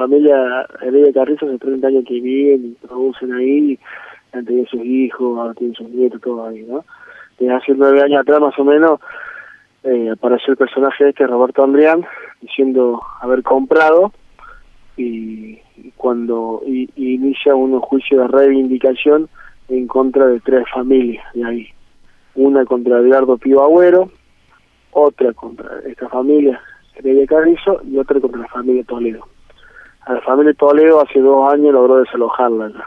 familia Heredia Carrizo hace 30 años que viven y producen ahí, han tenido sus hijos, ahora tienen sus nietos, todo ahí, ¿no? Desde hace 9 años atrás, más o menos, apareció el personaje Roberto Andrián, diciendo haber comprado, y cuando inicia un juicio de reivindicación en contra de 3 familias de ahí. Una contra Edgardo Pío Agüero, otra contra esta familia Heredia Carrizo y otra contra la familia Toledo. A la familia Toledo hace 2 años logró desalojarla ya.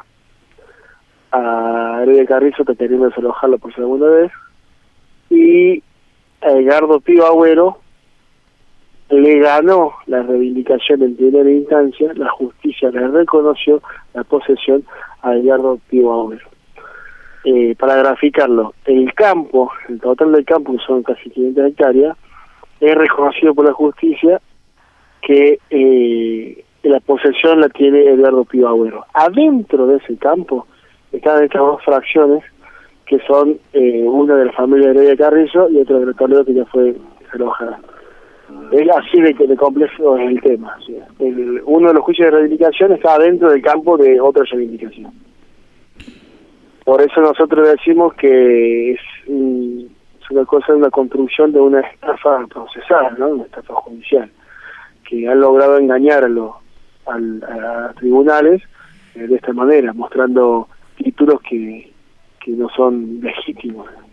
A Heredia Carrizo está queriendo desalojarla por segunda vez, y a Edgardo Pío Agüero le ganó la reivindicación en primera instancia, la justicia le reconoció la posesión a Edgardo Pío Agüero. Para graficarlo, el total del campo, que son casi 500 hectáreas, es reconocido por la justicia que la posesión la tiene Edgardo Pío Agüero. Adentro de ese campo están estas 2 fracciones, que son una de la familia de Heredia Carrizo y otra de Toledo, que ya fue desalojada. Es así de complejo es el tema. ¿Sí? Uno de los juicios de reivindicación está dentro del campo de otra reivindicación. Por eso nosotros decimos que es una cosa, una construcción de una estafa procesal, ¿no? Una estafa judicial, que han logrado engañar a los tribunales de esta manera, mostrando títulos que no son legítimos.